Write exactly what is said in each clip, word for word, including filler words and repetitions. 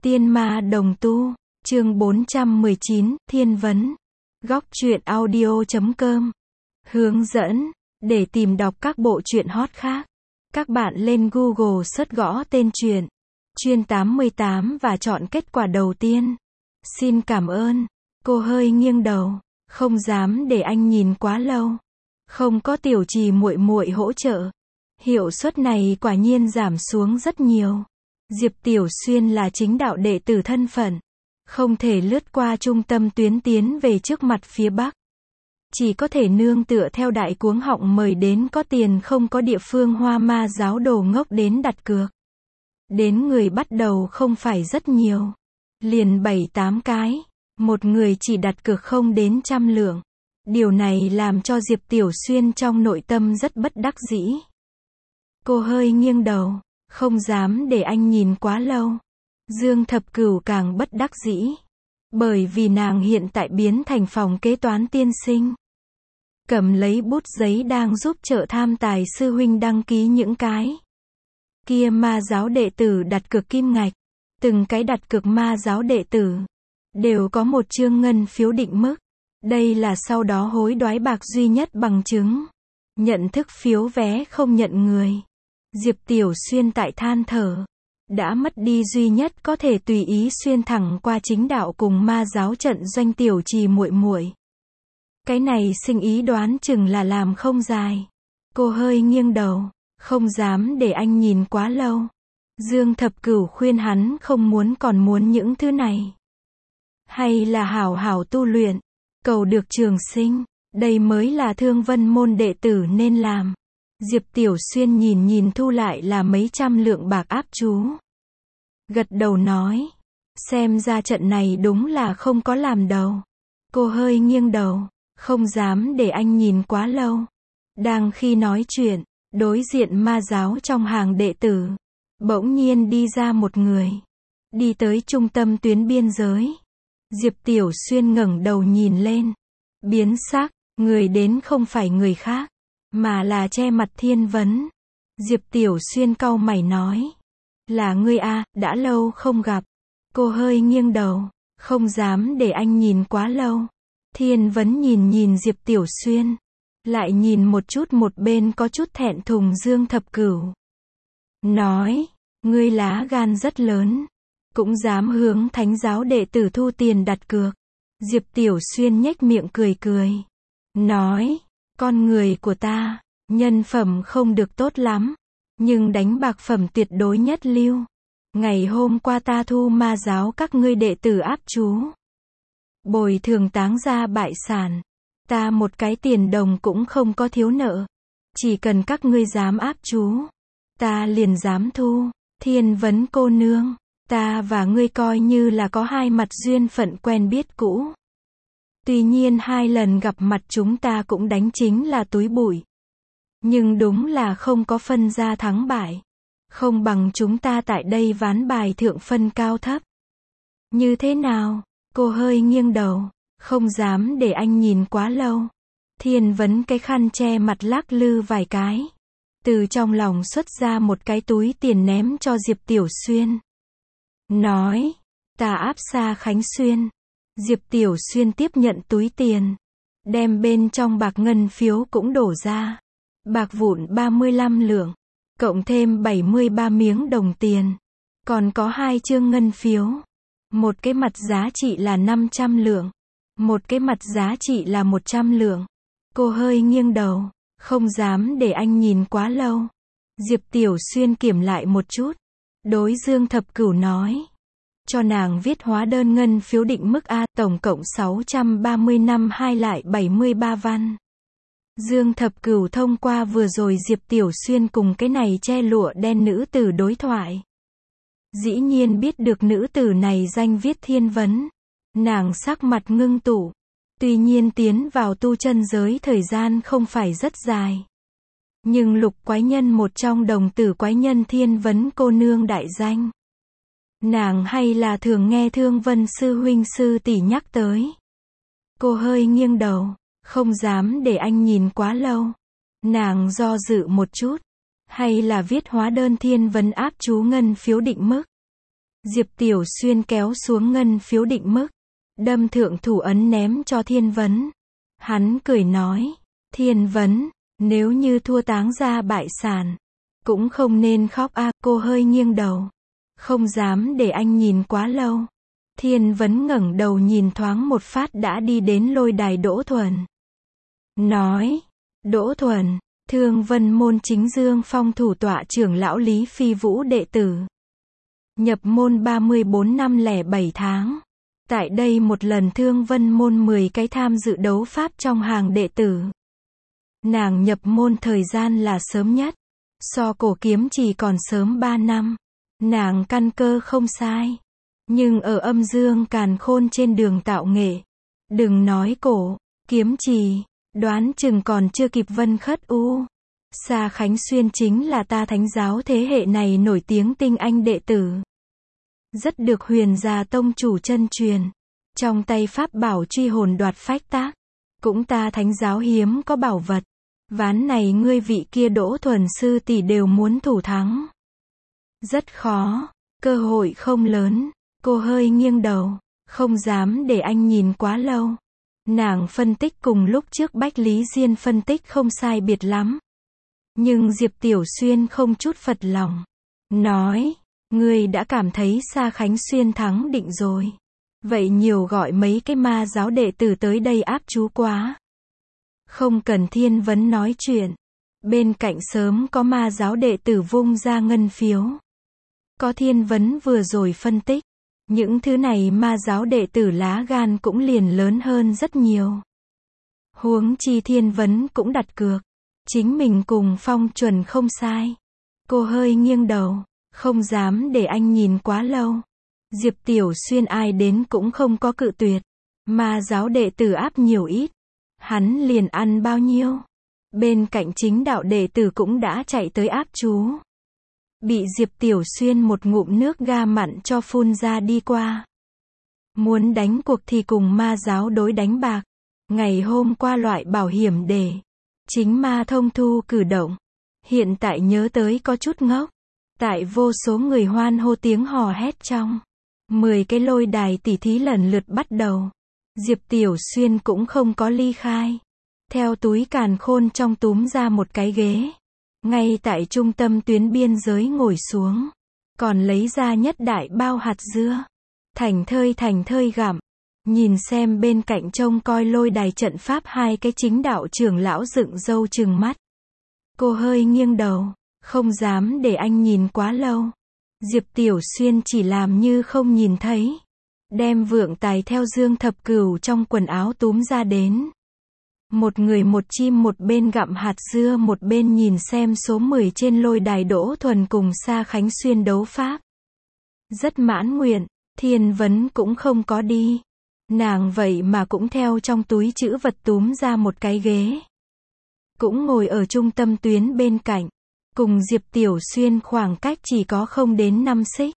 Tiên ma đồng tu, chương bốn trăm mười chín, Thiên vấn. Góc truyện audio chấm com. Hướng dẫn, để tìm đọc các bộ truyện hot khác. Các bạn lên Google search gõ tên truyện, Chuyên tám mươi tám và chọn kết quả đầu tiên. Xin cảm ơn. Cô hơi nghiêng đầu, không dám để anh nhìn quá lâu. Không có Tiểu Trì muội muội hỗ trợ, hiệu suất này quả nhiên giảm xuống rất nhiều. Diệp Tiểu Xuyên là chính đạo đệ tử thân phận, không thể lướt qua trung tâm tuyến tiến về trước mặt phía Bắc. Chỉ có thể nương tựa theo đại cuống họng mời đến có tiền không có địa phương hoa ma giáo đồ ngốc đến đặt cược. Đến người bắt đầu không phải rất nhiều, liền bảy tám cái, một người chỉ đặt cược không đến trăm lượng. Điều này làm cho Diệp Tiểu Xuyên trong nội tâm rất bất đắc dĩ. Cô hơi nghiêng đầu, không dám để anh nhìn quá lâu. Dương Thập Cửu càng bất đắc dĩ, bởi vì nàng hiện tại biến thành phòng kế toán tiên sinh. Cầm lấy bút giấy đang giúp trợ tham tài sư huynh đăng ký những cái kia ma giáo đệ tử đặt cược kim ngạch. Từng cái đặt cược ma giáo đệ tử đều có một chương ngân phiếu định mức. Đây là sau đó hối đoái bạc duy nhất bằng chứng. Nhận thức phiếu vé không nhận người. Diệp Tiểu Xuyên tại than thở, đã mất đi duy nhất có thể tùy ý xuyên thẳng qua chính đạo cùng ma giáo trận doanh Tiểu Trì muội muội. Cái này sinh ý đoán chừng là làm không dài. Cô hơi nghiêng đầu, không dám để anh nhìn quá lâu. Dương Thập Cửu khuyên hắn không muốn còn muốn những thứ này. Hay là hảo hảo tu luyện, cầu được trường sinh, đây mới là Thương Vân môn đệ tử nên làm. Diệp Tiểu Xuyên nhìn nhìn thu lại là mấy trăm lượng bạc áp chú. Gật đầu nói, xem ra trận này đúng là không có làm đầu. Cô hơi nghiêng đầu, không dám để anh nhìn quá lâu. Đang khi nói chuyện, đối diện ma giáo trong hàng đệ tử, bỗng nhiên đi ra một người. Đi tới trung tâm tuyến biên giới. Diệp Tiểu Xuyên ngẩng đầu nhìn lên. Biến sắc, người đến không phải người khác, mà là che mặt Thiên vấn. Diệp Tiểu Xuyên cau mày nói, là ngươi a, đã lâu không gặp. Cô hơi nghiêng đầu, không dám để anh nhìn quá lâu. Thiên vấn nhìn nhìn Diệp Tiểu Xuyên, lại nhìn một chút một bên có chút thẹn thùng Dương Thập Cửu. Nói, ngươi lá gan rất lớn, cũng dám hướng thánh giáo đệ tử thu tiền đặt cược. Diệp Tiểu Xuyên nhếch miệng cười cười, nói, con người của ta, nhân phẩm không được tốt lắm, nhưng đánh bạc phẩm tuyệt đối nhất lưu. Ngày hôm qua ta thu ma giáo các ngươi đệ tử áp chú, bồi thường táng gia bại sản, ta một cái tiền đồng cũng không có thiếu nợ. Chỉ cần các ngươi dám áp chú, ta liền dám thu. Thiên vấn cô nương, ta và ngươi coi như là có hai mặt duyên phận quen biết cũ. Tuy nhiên hai lần gặp mặt chúng ta cũng đánh chính là túi bụi. Nhưng đúng là không có phân ra thắng bại. Không bằng chúng ta tại đây ván bài thượng phân cao thấp. Như thế nào? Cô hơi nghiêng đầu, không dám để anh nhìn quá lâu. Thiên vấn cái khăn che mặt lắc lư vài cái. Từ trong lòng xuất ra một cái túi tiền ném cho Diệp Tiểu Xuyên. Nói, ta áp xa Khánh Xuyên. Diệp Tiểu Xuyên tiếp nhận túi tiền, đem bên trong bạc ngân phiếu cũng đổ ra. Bạc vụn ba mươi lăm lượng, cộng thêm bảy mươi ba miếng đồng tiền. Còn có hai chương ngân phiếu. Một cái mặt giá trị là năm trăm lượng, một cái mặt giá trị là một trăm lượng. Cô hơi nghiêng đầu, không dám để anh nhìn quá lâu. Diệp Tiểu Xuyên kiểm lại một chút, đối Dương Thập Cửu nói, cho nàng viết hóa đơn ngân phiếu định mức A, tổng cộng sáu trăm ba mươi năm hai lại bảy mươi ba văn. Dương Thập Cửu thông qua vừa rồi Diệp Tiểu Xuyên cùng cái này che lụa đen nữ tử đối thoại. Dĩ nhiên biết được nữ tử này danh viết Thiên vấn. Nàng sắc mặt ngưng tụ. Tuy nhiên tiến vào tu chân giới thời gian không phải rất dài. Nhưng lục quái nhân một trong đồng tử quái nhân Thiên vấn cô nương đại danh. Nàng hay là thường nghe Thương Vân sư huynh sư tỷ nhắc tới. Cô hơi nghiêng đầu, không dám để anh nhìn quá lâu. Nàng do dự một chút, hay là viết hóa đơn Thiên vấn áp chú ngân phiếu định mức. Diệp Tiểu Xuyên kéo xuống ngân phiếu định mức, đâm thượng thủ ấn ném cho Thiên Vấn. Hắn cười nói, Thiên Vấn, nếu như thua táng ra bại sản, cũng không nên khóc a. Cô hơi nghiêng đầu, không dám để anh nhìn quá lâu. Thiên Vấn ngẩng đầu nhìn thoáng một phát đã đi đến lôi đài Đỗ Thuần. Nói, Đỗ Thuần, Thương Vân môn chính Dương Phong thủ tọa trưởng lão Lý Phi Vũ đệ tử. Nhập môn ba mươi bốn năm lẻ bảy tháng. Tại đây một lần Thương Vân môn mười cái tham dự đấu pháp trong hàng đệ tử. Nàng nhập môn thời gian là sớm nhất, so cổ kiếm chỉ còn sớm ba năm. Nàng căn cơ không sai, nhưng ở âm dương càn khôn trên đường tạo nghệ, đừng nói cổ, kiếm trì, đoán chừng còn chưa kịp Vân Khất U. Sa Khánh Xuyên chính là ta thánh giáo thế hệ này nổi tiếng tinh anh đệ tử. Rất được Huyền Già tông chủ chân truyền. Trong tay pháp bảo truy hồn đoạt phách tác, cũng ta thánh giáo hiếm có bảo vật. Ván này ngươi vị kia Đỗ Thuần sư tỷ đều muốn thủ thắng. Rất khó, cơ hội không lớn. Cô hơi nghiêng đầu, không dám để anh nhìn quá lâu. Nàng phân tích cùng lúc trước Bách Lý Diên phân tích không sai biệt lắm. Nhưng Diệp Tiểu Xuyên không chút phật lòng. Nói, ngươi đã cảm thấy Sa Khánh Xuyên thắng định rồi. Vậy nhiều gọi mấy cái ma giáo đệ tử tới đây áp chú quá. Không cần Thiên Vấn nói chuyện. Bên cạnh sớm có ma giáo đệ tử vung ra ngân phiếu. Có Thiên Vấn vừa rồi phân tích. Những thứ này ma giáo đệ tử lá gan cũng liền lớn hơn rất nhiều. Huống chi Thiên Vấn cũng đặt cược. Chính mình cùng Phong Chuẩn không sai. Cô hơi nghiêng đầu, không dám để anh nhìn quá lâu. Diệp Tiểu Xuyên ai đến cũng không có cự tuyệt. Ma giáo đệ tử áp nhiều ít, hắn liền ăn bao nhiêu. Bên cạnh chính đạo đệ tử cũng đã chạy tới áp chú. Bị Diệp Tiểu Xuyên một ngụm nước ga mặn cho phun ra đi qua. Muốn đánh cuộc thì cùng ma giáo đối đánh bạc. Ngày hôm qua loại bảo hiểm để chính ma thông thu cử động. Hiện tại nhớ tới có chút ngốc. Tại vô số người hoan hô tiếng hò hét trong. Mười cái lôi đài tỉ thí lần lượt bắt đầu. Diệp Tiểu Xuyên cũng không có ly khai. Theo túi càn khôn trong túm ra một cái ghế. Ngay tại trung tâm tuyến biên giới ngồi xuống. Còn lấy ra nhất đại bao hạt dưa. Thành thơi thành thơi gặm. Nhìn xem bên cạnh trông coi lôi đài trận pháp hai cái chính đạo trưởng lão dựng râu trừng mắt. Cô hơi nghiêng đầu, không dám để anh nhìn quá lâu. Diệp Tiểu Xuyên chỉ làm như không nhìn thấy. Đem vượng tài theo Dương Thập Cửu trong quần áo túm ra đến. Một người một chim một bên gặm hạt dưa một bên nhìn xem số mười trên lôi đài Đỗ Thuần cùng Sa Khánh Xuyên đấu pháp. Rất mãn nguyện, Thiên Vấn cũng không có đi. Nàng vậy mà cũng theo trong túi trữ vật túm ra một cái ghế. Cũng ngồi ở trung tâm tuyến bên cạnh. Cùng Diệp Tiểu Xuyên khoảng cách chỉ có không đến năm xích.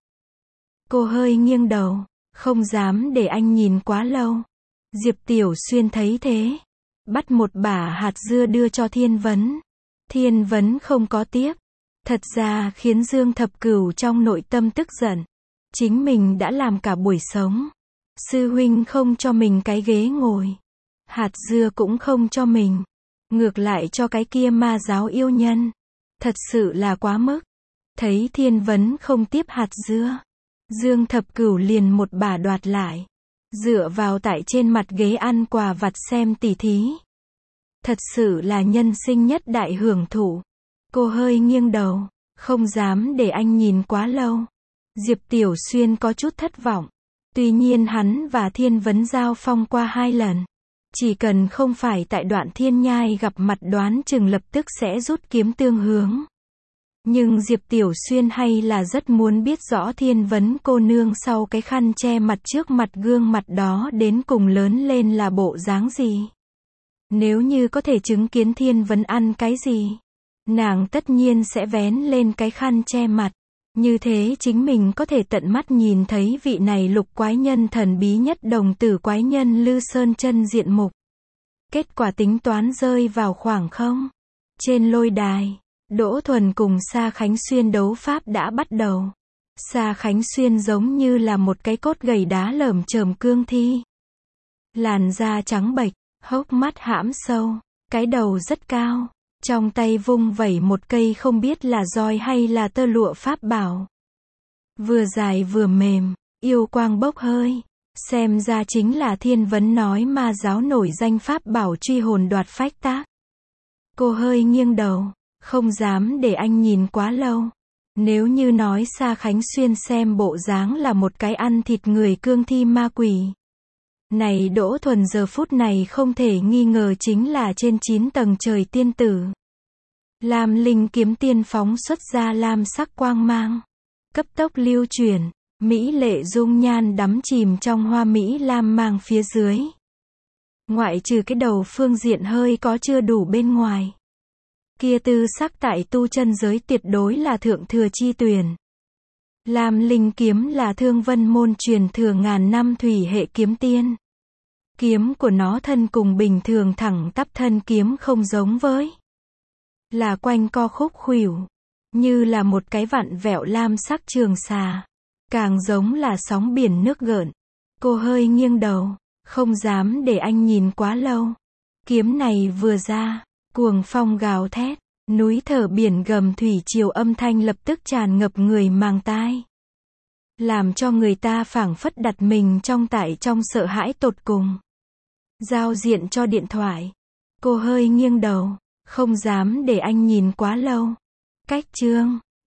Cô hơi nghiêng đầu, không dám để anh nhìn quá lâu. Diệp Tiểu Xuyên thấy thế. Bắt một bả hạt dưa đưa cho Thiên Vấn. Thiên Vấn không có tiếp. Thật ra khiến Dương Thập Cửu trong nội tâm tức giận. Chính mình đã làm cả buổi sống. Sư huynh không cho mình cái ghế ngồi. Hạt dưa cũng không cho mình. Ngược lại cho cái kia ma giáo yêu nhân. Thật sự là quá mức. Thấy Thiên Vấn không tiếp hạt dưa. Dương Thập Cửu liền một bả đoạt lại. Dựa vào tại trên mặt ghế ăn quà vặt xem tỉ thí. Thật sự là nhân sinh nhất đại hưởng thụ. Cô hơi nghiêng đầu, không dám để anh nhìn quá lâu. Diệp Tiểu Xuyên có chút thất vọng. Tuy nhiên hắn và Thiên Vấn giao phong qua hai lần. Chỉ cần không phải tại đoạn thiên nhai gặp mặt đoán chừng lập tức sẽ rút kiếm tương hướng. Nhưng Diệp Tiểu Xuyên hay là rất muốn biết rõ Thiên Vấn cô nương sau cái khăn che mặt trước mặt gương mặt đó đến cùng lớn lên là bộ dáng gì. Nếu như có thể chứng kiến Thiên Vấn ăn cái gì, nàng tất nhiên sẽ vén lên cái khăn che mặt. Như thế chính mình có thể tận mắt nhìn thấy vị này lục quái nhân thần bí nhất đồng tử quái nhân Lư Sơn chân diện mục. Kết quả tính toán rơi vào khoảng không. Trên lôi đài, Đỗ Thuần cùng Sa Khánh Xuyên đấu pháp đã bắt đầu. Sa Khánh Xuyên giống như là một cái cốt gầy đá lởm chởm cương thi. Làn da trắng bệch, hốc mắt hãm sâu, cái đầu rất cao, trong tay vung vẩy một cây không biết là roi hay là tơ lụa pháp bảo. Vừa dài vừa mềm, yêu quang bốc hơi, xem ra chính là Thiên Vấn nói ma giáo nổi danh pháp bảo truy hồn đoạt phách tác. Cô hơi nghiêng đầu, không dám để anh nhìn quá lâu. Nếu như nói Sa Khánh Xuyên xem bộ dáng là một cái ăn thịt người cương thi ma quỷ. Này Đỗ Thuần giờ phút này không thể nghi ngờ chính là trên chín tầng trời tiên tử. Lam linh kiếm tiên phóng xuất ra lam sắc quang mang. Cấp tốc lưu chuyển, mỹ lệ dung nhan đắm chìm trong hoa mỹ lam mang phía dưới. Ngoại trừ cái đầu phương diện hơi có chưa đủ bên ngoài. Kia tư sắc tại tu chân giới tuyệt đối là thượng thừa chi tuyển. Lam linh kiếm là Thương Vân môn truyền thừa ngàn năm thủy hệ kiếm tiên. Kiếm của nó thân cùng bình thường thẳng tắp thân kiếm không giống với. Là quanh co khúc khuỷu. Như là một cái vặn vẹo lam sắc trường xà. Càng giống là sóng biển nước gợn. Cô hơi nghiêng đầu, không dám để anh nhìn quá lâu. Kiếm này vừa ra, cuồng phong gào thét, núi thở biển gầm thủy triều âm thanh lập tức tràn ngập người màng tai. Làm cho người ta phảng phất đặt mình trong tại trong sợ hãi tột cùng. Giao diện cho điện thoại. Cô hơi nghiêng đầu, không dám để anh nhìn quá lâu. Cách chương